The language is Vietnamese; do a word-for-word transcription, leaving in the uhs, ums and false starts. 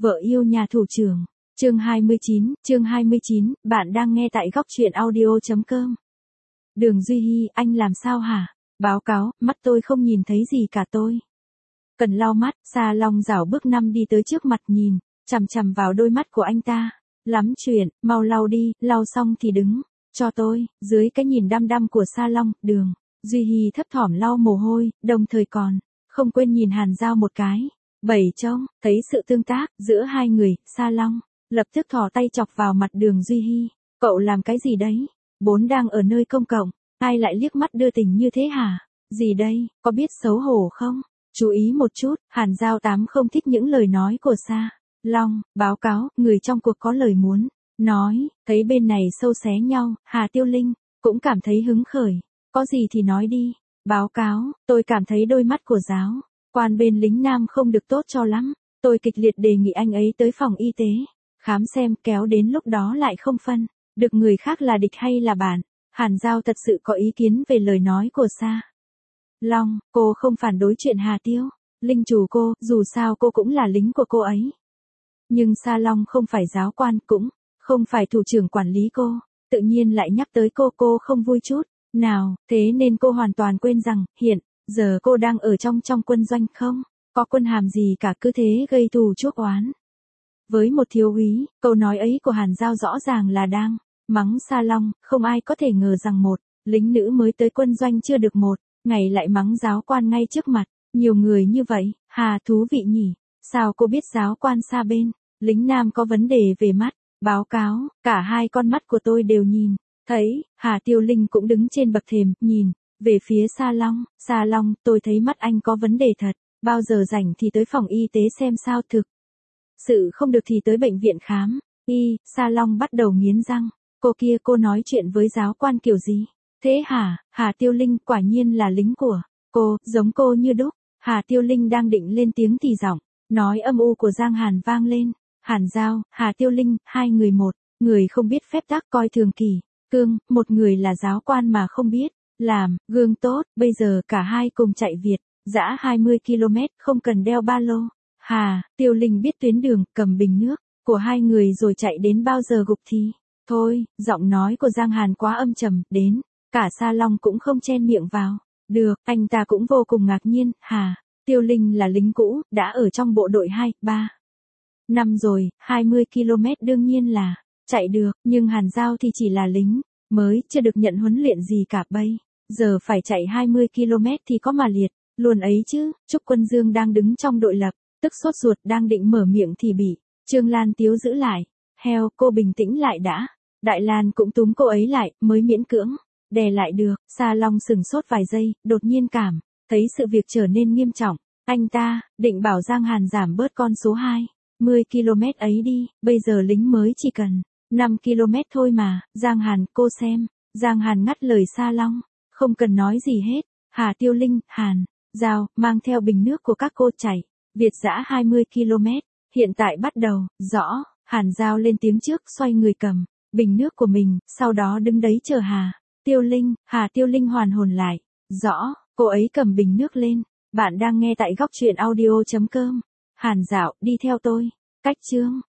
Vợ yêu nhà thủ trưởng. Chương hai mươi chín, chương hai mươi chín, bạn đang nghe tại góc truyện audio.com. Đường Duy Hi, anh làm sao hả? Báo cáo, mắt tôi không nhìn thấy gì cả tôi. Cần lau mắt, Sa Long rảo bước năm đi tới trước mặt nhìn, chằm chằm vào đôi mắt của anh ta. Lắm chuyện, mau lau đi, lau xong thì đứng. Cho tôi, dưới cái nhìn đăm đăm của Sa Long, Đường Duy Hi thấp thỏm lau mồ hôi, đồng thời còn không quên nhìn Hàn Giao một cái. Bảy trông, thấy sự tương tác giữa hai người, Sa Long lập tức thò tay chọc vào mặt Đường Duy Hi. Cậu làm cái gì đấy? Bốn đang ở nơi công cộng, ai lại liếc mắt đưa tình như thế hả? Gì đây, có biết xấu hổ không? Chú ý một chút, Hàn Giao tám không thích những lời nói của Sa Long. Báo cáo, người trong cuộc có lời muốn nói. Thấy bên này sâu xé nhau, Hà Tiêu Linh cũng cảm thấy hứng khởi. Có gì thì nói đi. Báo cáo, tôi cảm thấy đôi mắt của giáo quan bên lính nam không được tốt cho lắm. Tôi kịch liệt đề nghị anh ấy tới phòng y tế khám xem, kéo đến lúc đó lại không phân được người khác là địch hay là bạn. Hàn Giao thật sự có ý kiến về lời nói của Sa Long. Cô không phản đối chuyện Hà Tiêu Linh chủ cô, dù sao cô cũng là lính của cô ấy. Nhưng Sa Long không phải giáo quan, cũng không phải thủ trưởng quản lý cô, tự nhiên lại nhắc tới cô, cô không vui chút nào. Thế nên cô hoàn toàn quên rằng hiện giờ cô đang ở trong trong quân doanh, không có quân hàm gì cả, cứ thế gây thù chuốc oán với một thiếu úy. Câu nói ấy của Hàn Giao rõ ràng là đang mắng Sa Long. Không ai có thể ngờ rằng một lính nữ mới tới quân doanh chưa được một ngày lại mắng giáo quan ngay trước mặt nhiều người như vậy. Hà, thú vị nhỉ. Sao cô biết giáo quan Sa bên lính nam có vấn đề về mắt? Báo cáo, cả hai con mắt của tôi đều nhìn thấy. Hà Tiêu Linh cũng đứng trên bậc thềm, nhìn về phía Sa Long. Sa Long, tôi thấy mắt anh có vấn đề thật. Bao giờ rảnh thì tới phòng y tế xem sao, thực sự không được thì tới bệnh viện khám y. Sa Long bắt đầu nghiến răng. Cô kia, cô nói chuyện với giáo quan kiểu gì thế hả? Hà Tiêu Linh, quả nhiên là lính của cô, giống cô như đúc. Hà Tiêu Linh đang định lên tiếng thì giọng nói âm u của Giang Hàn vang lên. Hàn Giao, Hà Tiêu Linh, hai người một người không biết phép tắc, coi thường kỳ cương, một người là giáo quan mà không biết làm gương tốt. Bây giờ cả hai cùng chạy Việt dã hai mươi ki lô mét, không cần đeo ba lô. Hà Tiêu Linh biết tuyến đường, cầm bình nước của hai người rồi chạy đến bao giờ gục thì thôi. Giọng nói của Giang Hàn quá âm trầm, đến cả Sa Long cũng không chen miệng vào được. Anh ta cũng vô cùng ngạc nhiên. Hà Tiêu Linh là lính cũ, đã ở trong bộ đội hai, ba năm rồi, hai mươi ki lô mét đương nhiên là chạy được, nhưng Hàn Giao thì chỉ là lính mới, chưa được nhận huấn luyện gì cả, bây giờ phải chạy hai mươi ki lô mét thì có mà liệt luôn ấy chứ. Trúc Quân Dương đang đứng trong đội lập tức sốt ruột, đang định mở miệng thì bị Trương Lan Tiếu giữ lại. Heo, cô bình tĩnh lại đã. Đại Lan cũng túm cô ấy lại, mới miễn cưỡng đè lại được. Sa Long sừng sốt vài giây, đột nhiên cảm thấy sự việc trở nên nghiêm trọng. Anh ta định bảo Giang Hàn giảm bớt con số hai mươi ki lô mét ấy đi, bây giờ lính mới chỉ cần năm ki lô mét thôi mà. Giang Hàn, cô xem. Giang Hàn ngắt lời Sa Long. Không cần nói gì hết. Hà Tiêu Linh, Hàn Giao, mang theo bình nước của các cô chạy Việt dã hai mươi ki lô mét. Hiện tại bắt đầu. Rõ. Hàn Giao lên tiếng trước, xoay người cầm bình nước của mình, sau đó đứng đấy chờ Hà Tiêu Linh. Hà Tiêu Linh hoàn hồn lại. Rõ. Cô ấy cầm bình nước lên. Bạn đang nghe tại góc truyện audio.com. Hàn Dạo, đi theo tôi. Cách chương